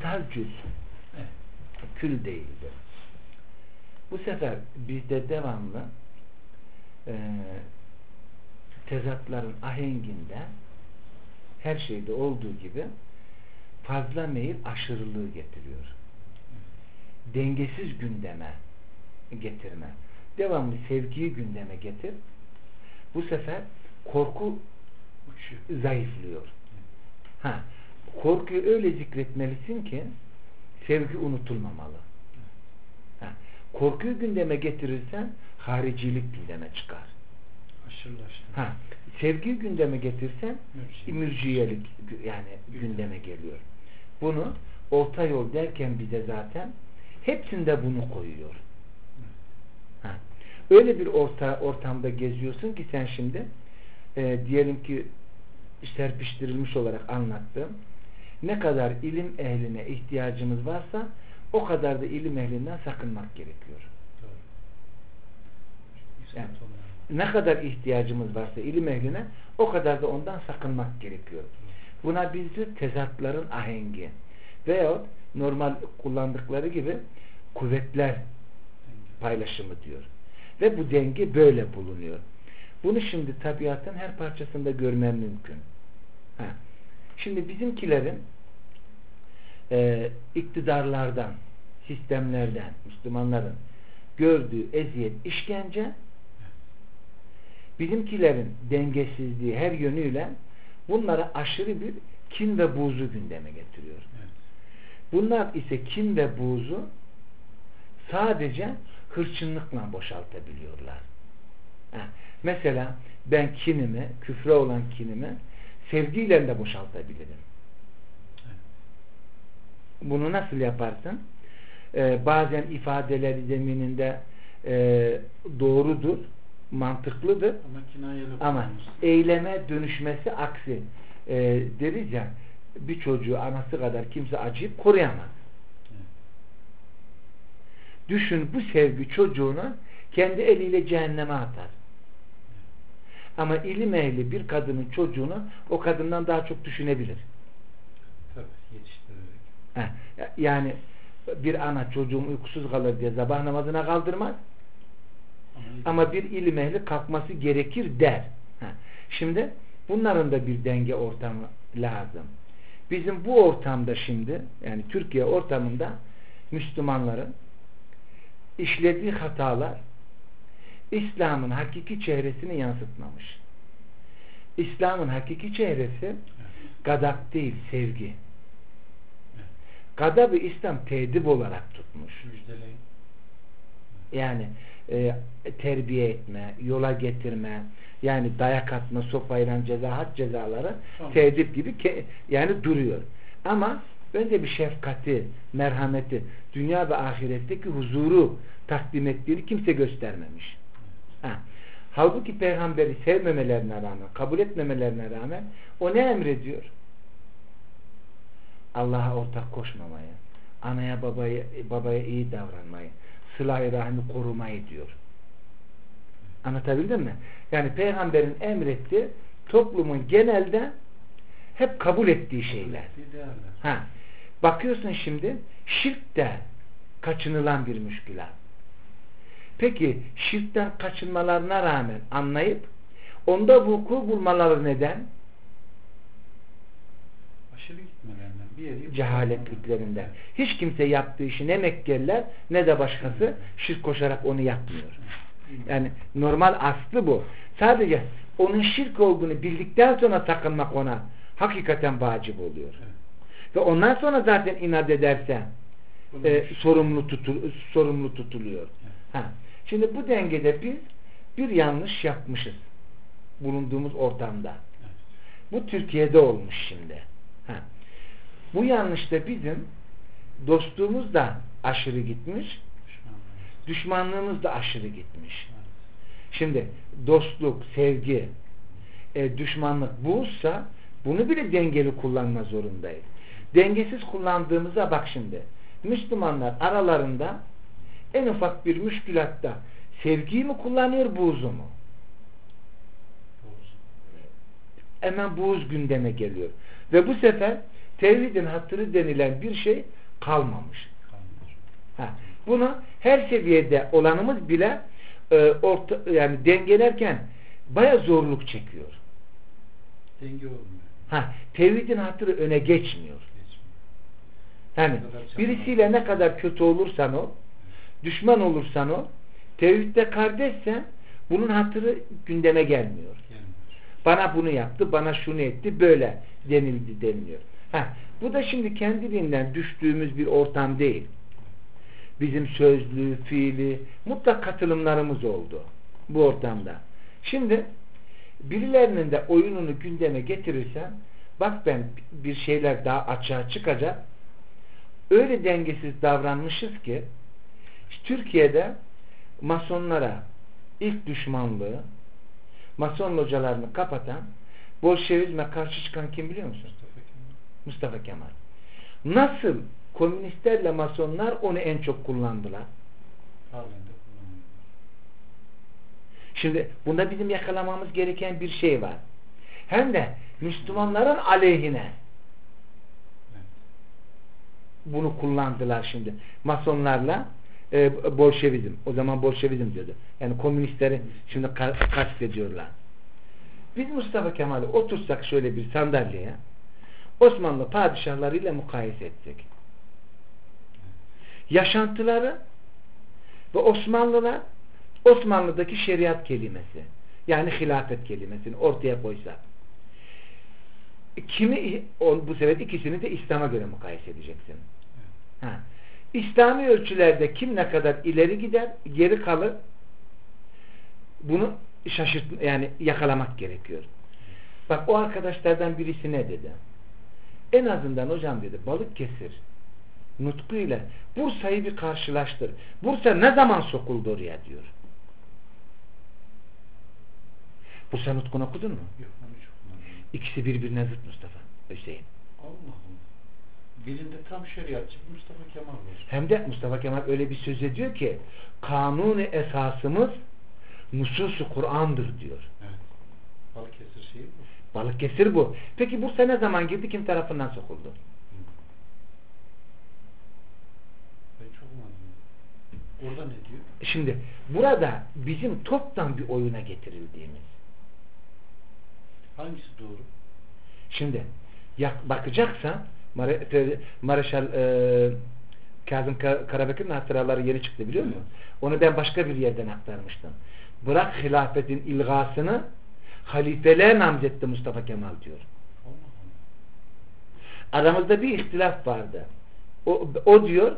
misal cüz. Kül değildir. Bu sefer bizde devamlı tezatların ahenginde her şeyde olduğu gibi fazla meyil aşırılığı getiriyor. Dengesiz gündeme getirme. Devamlı sevgiyi gündeme getir. Bu sefer korku zayıflıyor. Korkuyu öyle zikretmelisin ki sevgi unutulmamalı. Korkuyu gündeme getirirsen haricilik gündeme çıkar. Sevgiyi gündeme getirsen mürciyelik yani gündeme geliyor. Bunu orta yol derken bize zaten hepsinde bunu koyuyor. Öyle bir ortamda geziyorsun ki sen şimdi diyelim ki serpiştirilmiş olarak anlattım. Ne kadar ilim ehline ihtiyacımız varsa o kadar da ilim ehlinden sakınmak gerekiyor. Yani, ne kadar ihtiyacımız varsa ilim ehline o kadar da ondan sakınmak gerekiyor. Buna bizde tezatların ahengi veyahut normal kullandıkları gibi kuvvetler paylaşımı diyor. Ve bu denge böyle bulunuyor. Bunu şimdi tabiatın her parçasında görmem mümkün. Şimdi bizimkilerin iktidarlardan, sistemlerden, Müslümanların gördüğü eziyet, işkence, bizimkilerin dengesizliği her yönüyle bunlara aşırı bir kin ve buğzu gündeme getiriyor. Bunlar ise kin ve buğzu sadece hırçınlıkla boşaltabiliyorlar. Mesela ben kinimi, küfre olan kinimi sevgiyle de boşaltabilirim. Bunu nasıl yaparsın? Bazen ifadeleri zemininde doğrudur, mantıklıdır ama eyleme dönüşmesi aksi. Deriz ya, bir çocuğu anası kadar kimse acıyıp koruyamaz. Düşün, bu sevgi çocuğunu kendi eliyle cehenneme atar. Ama ilim ehli bir kadının çocuğunu o kadından daha çok düşünebilir. Tabii, yetiştirerek. Yani bir ana çocuğum uykusuz kalır diye sabah namazına kaldırmaz. Ama bir ilim ehli kalkması gerekir der. Şimdi bunların da bir denge ortamı lazım. Bizim bu ortamda şimdi, yani Türkiye ortamında Müslümanların işlediği hatalar İslam'ın hakiki çehresini yansıtmamış. İslam'ın hakiki çehresi gadap değil, sevgi. Gadabı İslam tedip olarak tutmuş. Yani terbiye etme, yola getirme, yani dayak atma, sopayla ceza, had cezaları tedip gibi yani duruyor. Ama önce bir şefkati, merhameti, dünya ve ahiretteki huzuru takdim ettiğini kimse göstermemiş. Halbuki peygamberi sevmemelerine rağmen, kabul etmemelerine rağmen o ne emrediyor? Allah'a ortak koşmamayı, anaya babaya iyi davranmayı, sıla-i rahmi korumayı diyor. Anlatabildim mi? Yani peygamberin emrettiği toplumun genelde hep kabul ettiği şeyler. Bakıyorsun şimdi şirk de kaçınılan bir müşkülat. Peki şirkten kaçınmalarına rağmen anlayıp onda vuku bulmaları neden? Aşırı gitmelerinden. Cehaletliklerinden. Hiç kimse yaptığı işi ne Mekkeliler ne de başkası şirk koşarak onu yapmıyor. Yani normal aslı bu. Sadece onun şirk olduğunu bildikten sonra sakınmak ona hakikaten vacip oluyor. Ve ondan sonra zaten inat ederse sorumlu tutuluyor. Şimdi bu dengede biz bir yanlış yapmışız bulunduğumuz ortamda. Bu Türkiye'de olmuş şimdi. Bu yanlışta bizim dostluğumuz da aşırı gitmiş, düşmanlığımız da aşırı gitmiş. Şimdi dostluk, sevgi, düşmanlık buysa bunu bile dengeli kullanma zorundayız. Dengesiz kullandığımızda bak şimdi Müslümanlar aralarında en ufak bir müşkülatta sevgiyi mi kullanıyor, buğzu mu? Hemen buğz gündeme geliyor. Ve bu sefer tevhidin hatırı denilen bir şey kalmamış. Bunu her seviyede olanımız bile yani dengelerken baya zorluk çekiyor. Denge olmuyor. Tevhidin hatırı öne geçmiyor. Yani birisiyle ne kadar kötü olursan ol, düşman olursan ol, tevhidde kardeşsen bunun hatırı gündeme gelmiyor. Bana bunu yaptı, bana şunu etti, böyle deniliyor. Bu da şimdi kendiliğinden düştüğümüz bir ortam değil. Bizim sözlü, fiili, mutlak katılımlarımız oldu bu ortamda. Şimdi birilerinin de oyununu gündeme getirirsen, bak ben bir şeyler daha açığa çıkacak. Öyle dengesiz davranmışız ki Türkiye'de masonlara ilk düşmanlığı, mason localarını kapatan, Bolşevizme karşı çıkan kim biliyor musun? Mustafa Kemal. Nasıl komünistlerle masonlar onu en çok kullandılar? Şimdi bunda bizim yakalamamız gereken bir şey var. Hem de Müslümanların aleyhine bunu kullandılar şimdi. Masonlarla Bolşevizm. O zaman Bolşevizm diyordu. Yani komünistleri şimdi kastediyorlar. Biz Mustafa Kemal'i otursak şöyle bir sandalyeye, Osmanlı padişahlarıyla mukayese etsek, yaşantıları ve Osmanlılar Osmanlı'daki şeriat kelimesi, yani hilafet kelimesini ortaya koysak, bu sefer ikisini de İslam'a göre mukayese edeceksin. İslami ölçülerde kim ne kadar ileri gider, geri kalır, bunu yani yakalamak gerekiyor. Bak o arkadaşlardan birisi ne dedi? En azından hocam dedi, Balıkesir nutkuyla Bursa'yı bir karşılaştır. Bursa ne zaman sokuldu oraya diyor. Bursa nutkunu okudun mu? Yok, onu hiç okumadım. İkisi birbirine zıt Mustafa, Hüseyin. Allah Allah. Birinde tam şeriatçı Mustafa Kemal var. Hem de Mustafa Kemal öyle bir söz ediyor ki kanuni esasımız nusus-u Kur'an'dır diyor. Evet. Balıkesir şeyi bu. Balıkesir bu. Peki Bursa ne zaman girdi? Kim tarafından sokuldu? Ben çok umadım. Orada ne diyor? Şimdi burada bizim toptan bir oyuna getirildiğimiz. Hangisi doğru? Şimdi bakacaksan Mareşal Kazım Karabekir'in hatıraları yeni çıktı biliyor musun? Onu ben başka bir yerden aktarmıştım. Bırak hilafetin ilgasını halifeler namzetti Mustafa Kemal diyor. Aramızda bir ihtilaf vardı. O diyor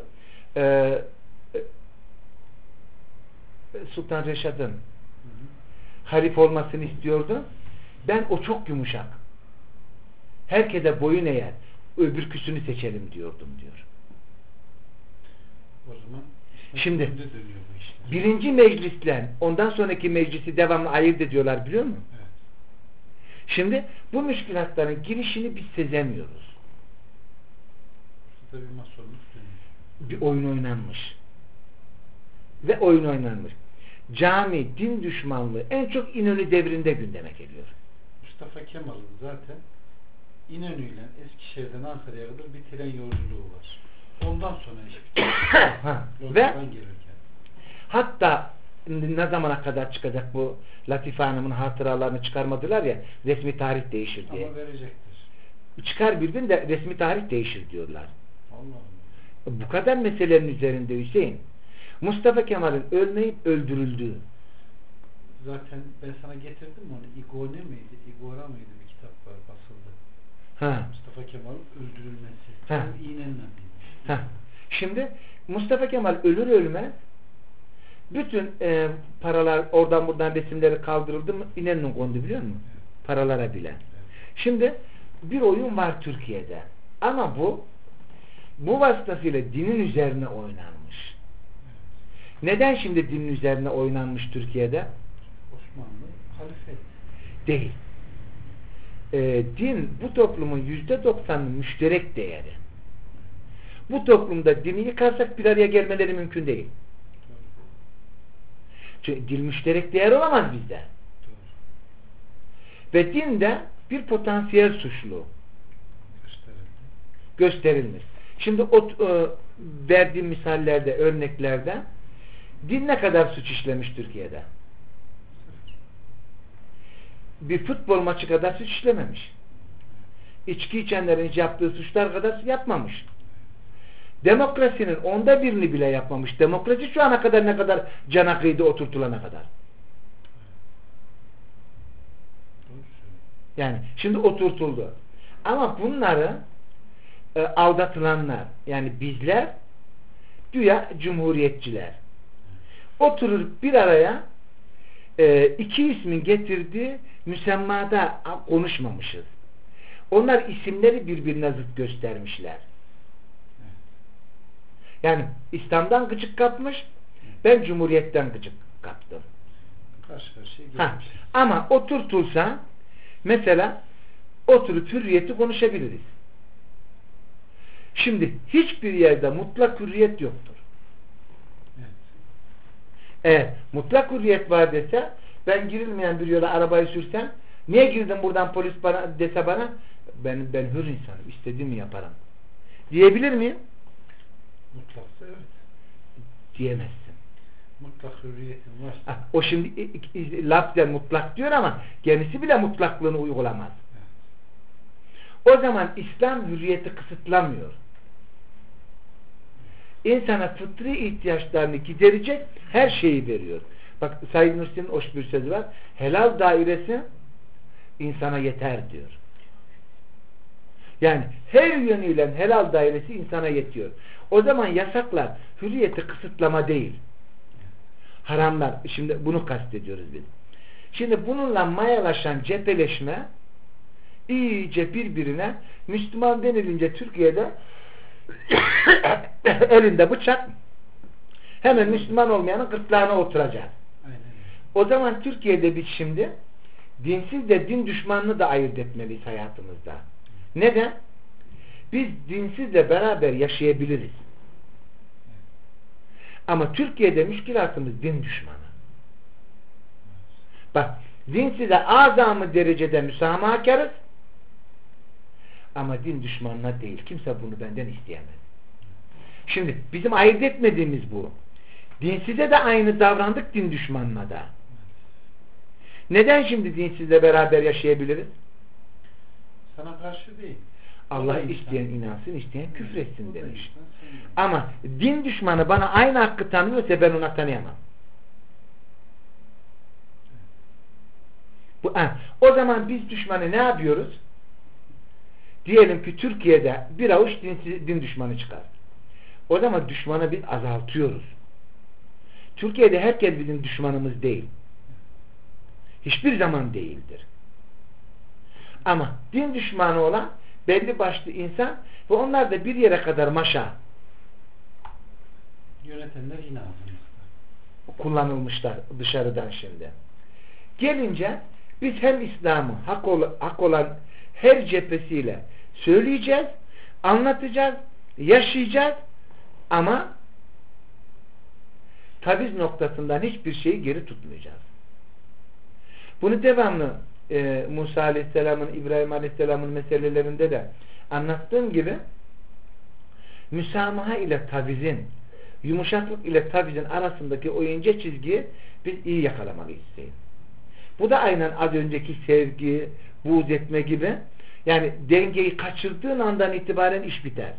Sultan Reşad'ın halife olmasını istiyordu. Ben o çok yumuşak. Herkese boyun eğer. Öbürküsünü seçelim diyordum diyor. O zaman şimdi birinci meclisle ondan sonraki meclisi devamlı ayırt ediyorlar biliyor musun? Evet. Şimdi bu müşkilatların girişini biz sezemiyoruz. Burada bir masonluk dönüyor. Bir oyun oynanmış. Ve oyun oynanmış. Cami, din düşmanlığı en çok İnönü devrinde gündeme geliyor. Mustafa Kemal'ın zaten İnönü ile Eskişehir'den Ankara'ya kadar bir tren yolculuğu var. Ondan sonra iş bitiyor. Ve hatta ne zamana kadar çıkacak bu Latife Hanım'ın hatıralarını çıkarmadılar ya, resmi tarih değişir diye. Ama verecektir. Çıkar bir gün de resmi tarih değişir diyorlar. Allah Allah. Bu kadar meselelerin üzerinde Hüseyin. Mustafa Kemal'in ölmeyip öldürüldüğü. Zaten ben sana getirdim onu. İgone miydi? İgora mıydı? Bir kitap var basıldı. Mustafa Kemal'in öldürülmesi. İğnenle. Şimdi Mustafa Kemal ölür ölmez bütün paralar oradan buradan resimleri kaldırıldı mı İnönü'nün kondu biliyor musun? Evet. Paralara bile. Evet. Şimdi bir oyun var Türkiye'de. Ama bu vasıtasıyla dinin üzerine oynanmış. Evet. Neden şimdi dinin üzerine oynanmış Türkiye'de? Osmanlı halife. Değil. Din bu toplumun %90'ının müşterek değeri. Bu toplumda dini yıkarsak bir araya gelmeleri mümkün değil. Çünkü din müşterek değer olamaz bizde. Ve din de bir potansiyel suçlu gösterilmiş. Şimdi o verdiğim misallerde, örneklerde din ne kadar suç işlemiş Türkiye'de? Bir futbol maçı kadar suç işlememiş. İçki içenlerin yaptığı suçlar kadar yapmamış. Demokrasinin 1/10'ını bile yapmamış. Demokrasi şu ana kadar ne kadar cana kıydı oturtulana kadar. Yani şimdi oturtuldu. Ama bunları aldatılanlar, yani bizler güya cumhuriyetçiler oturur bir araya iki ismin getirdiği müsemmada konuşmamışız. Onlar isimleri birbirine zıt göstermişler. Yani İslam'dan gıcık kapmış, ben Cumhuriyet'ten gıcık kaptım. Karşı karşıya ama oturtulsa mesela oturup hürriyeti konuşabiliriz. Şimdi hiçbir yerde mutlak hürriyet yoktur. Evet. Eğer mutlak hürriyet var dese, ben girilmeyen bir yola arabayı sürsem, niye girdim buradan polis bana dese bana, ben hür insanım, istediğimi yaparım diyebilir miyim? Mutlaksa evet. Diyemezsin. Mutlak hürriyetin varsa. O şimdi lafzen mutlak diyor ama kendisi bile mutlaklığını uygulamaz. Evet. O zaman İslam hürriyeti kısıtlamıyor. İnsana fıtri ihtiyaçlarını giderecek her şeyi veriyor. Bak Said Nursi'nin hoş bir sözü var. Helal dairesi insana yeter diyor. Yani her yönüyle helal dairesi insana yetiyor. O zaman yasaklar hürriyeti kısıtlama değil. Haramlar. Şimdi bunu kastediyoruz biz. Şimdi bununla mayalaşan cepheleşme iyice birbirine Müslüman denilince Türkiye'de elinde bıçak hemen Müslüman olmayanın gırtlağına oturacak. Aynen. O zaman Türkiye'de biz şimdi dinsiz de din düşmanını da ayırt etmeliyiz hayatımızda. Neden? Biz dinsizle beraber yaşayabiliriz. Ama Türkiye'de müşkilatımız din düşmanı. Bak, dinsize azamı derecede müsamahakarız ama din düşmanına değil. Kimse bunu benden isteyemez. Şimdi bizim ayırt etmediğimiz bu. Dinsize de aynı davrandık, din düşmanına da. Neden şimdi dinsizle beraber yaşayabiliriz? Sana karşı değil. Allah isteyen inansın, isteyen küfretsin demiş. Ama din düşmanı bana aynı hakkı tanıyorsa ben ona tanıyamam. O zaman biz düşmanı ne yapıyoruz? Diyelim ki Türkiye'de bir avuç din düşmanı çıkar. O zaman düşmanı biz azaltıyoruz. Türkiye'de herkes bizim düşmanımız değil. Hiçbir zaman değildir. Ama din düşmanı olan belli başlı insan ve onlar da bir yere kadar maşa yönetenler yine ağzımızda kullanılmışlar dışarıdan şimdi. Gelince biz hem İslam'ı hak olan her cephesiyle söyleyeceğiz, anlatacağız, yaşayacağız ama taviz noktasından hiçbir şeyi geri tutmayacağız. Bunu devamlı Musa Aleyhisselam'ın, İbrahim Aleyhisselam'ın meselelerinde de anlattığım gibi müsamaha ile tavizin, yumuşaklık ile tavizin arasındaki o ince çizgiyi biz iyi yakalamalıyız. Bu da aynen az önceki sevgi, buğz etme gibi, yani dengeyi kaçırdığın andan itibaren iş biter.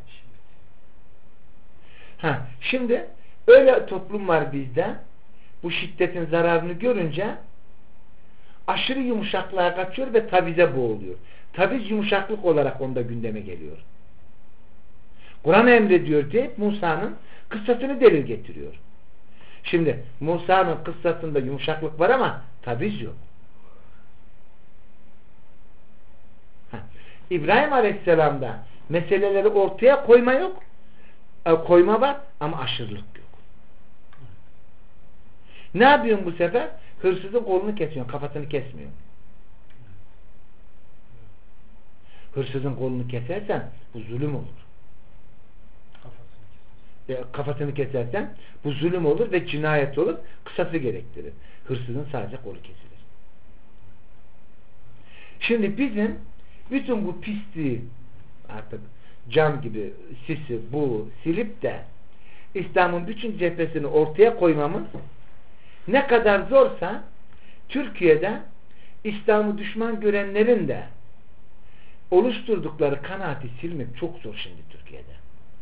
Şimdi öyle toplum var bizde, bu şiddetin zararını görünce aşırı yumuşaklığa kaçıyor ve tavize boğuluyor. Taviz yumuşaklık olarak onda gündeme geliyor. Kur'an emrediyor diye Musa'nın kıssasını delil getiriyor. Şimdi Musa'nın kıssasında yumuşaklık var ama taviz yok. İbrahim Aleyhisselam'da meseleleri ortaya koyma yok. Koyma var ama aşırılık yok. Ne yapıyorsun bu sefer? Hırsızın kolunu kesiyorsun, kafasını kesmiyor. Hırsızın kolunu kesersen bu zulüm olur. Kafasını kesersen bu zulüm olur ve cinayet olur, kısası gerektirir. Hırsızın sadece kolu kesilir. Şimdi bizim bütün bu pisliği artık cam gibi sisi bu silip de İslam'ın bütün cephesini ortaya koymamız ne kadar zorsa Türkiye'de İslam'ı düşman görenlerin de oluşturdukları kanaati silmek çok zor şimdi Türkiye'de.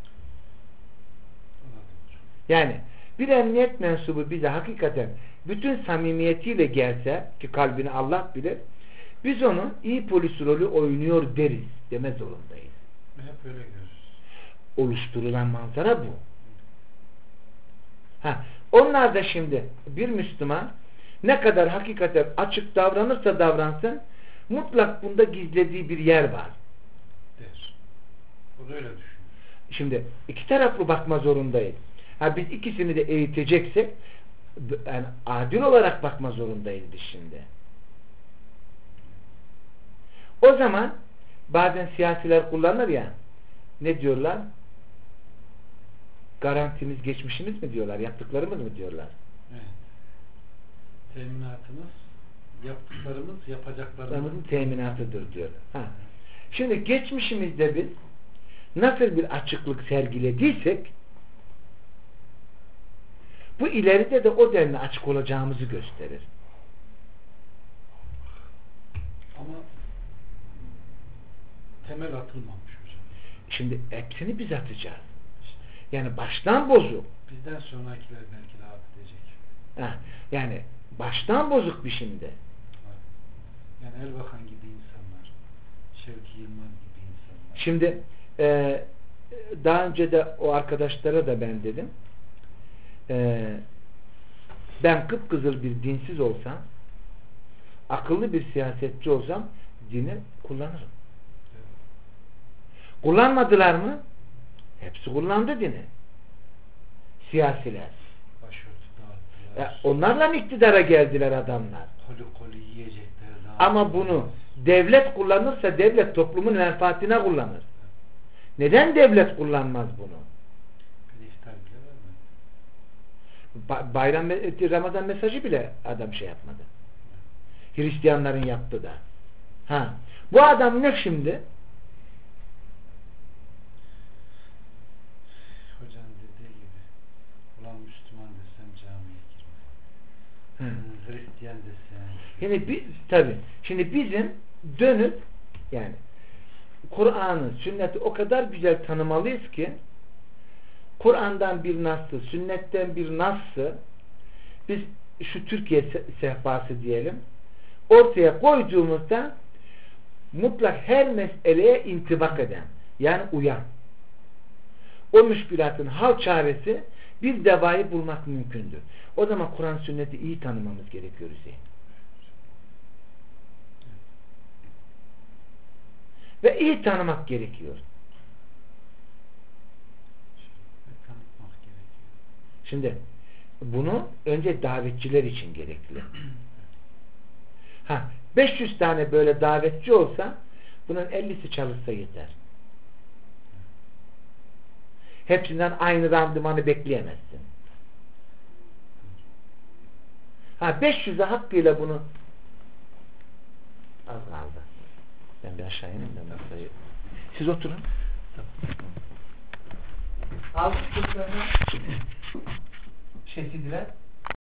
Yani bir emniyet mensubu bize hakikaten bütün samimiyetiyle gelse ki kalbini Allah bilir, biz onu iyi polis rolü oynuyor deriz deme zorundayız. Hep öyle görürüz. Oluşturulan manzara bu. Onlar da şimdi bir Müslüman ne kadar hakikaten açık davranırsa davransın mutlak bunda gizlediği bir yer var. Der. O da öyle düşünüyor. Şimdi iki taraflı bakma zorundayız. Biz ikisini de eğiteceksek yani adil olarak bakma zorundayız biz şimdi. O zaman bazen siyasiler kullanır ya, ne diyorlar? Garantimiz geçmişimiz mi diyorlar? Yaptıklarımız mı diyorlar? Evet. Teminatımız yaptıklarımız yapacaklarımızın teminatıdır diyor. Şimdi geçmişimizde biz nasıl bir açıklık sergilediysek bu ileride de o denli açık olacağımızı gösterir. Ama temel atılmamış hocam. Şimdi hepsini biz atacağız. Yani baştan bozuk. Bizden sonrakiler belki rahat edecek. Yani baştan bozuk bir şimdi. Yani Erbakan gibi insanlar, Şevki Yılmaz gibi insanlar. Şimdi daha önce de o arkadaşlara da ben dedim. Ben kıpkızıl bir dinsiz olsam, akıllı bir siyasetçi olsam dini kullanırım. Evet. Kullanmadılar mı? Hepsi kullandı dini. Siyasiler. Başörtü dağıttılar. Onlarla iktidara geldiler adamlar. Koli yiyecekler. Ama bunu devlet kullanırsa devlet toplumun menfaatine kullanır. Neden devlet kullanmaz bunu? Bir iftar bile vermedi. Bayram Ramazan mesajı bile adam şey yapmadı. Hristiyanların yaptı da. Bu adam ne şimdi? Hocam dediği gibi ulan Müslüman desem camiye girmez. Hristiyan desem. Yani tabii. Şimdi bizim dönüp yani Kur'an'ı, sünneti o kadar güzel tanımalıyız ki Kur'an'dan bir nassı, sünnetten bir nassı biz şu Türkiye sehpası diyelim ortaya koyduğumuzda mutlak her meseleye intibak eden yani uyan. O müşkülatın hal çaresi bir devayı bulmak mümkündür. O zaman Kur'an sünneti iyi tanımamız gerekiyor Hüseyin. Ve iyi tanımak gerekiyor. Şimdi bunu önce davetçiler için gerekli. 500 tane böyle davetçi olsa bunun 50'si çalışsa yeter. Hepsinden aynı randımanı bekleyemezsin. 500'e hakkıyla bunu az kaldı. Ben bir aşağı ineyim de masayı. Siz oturun. Al çocuklarına. Şesidiler.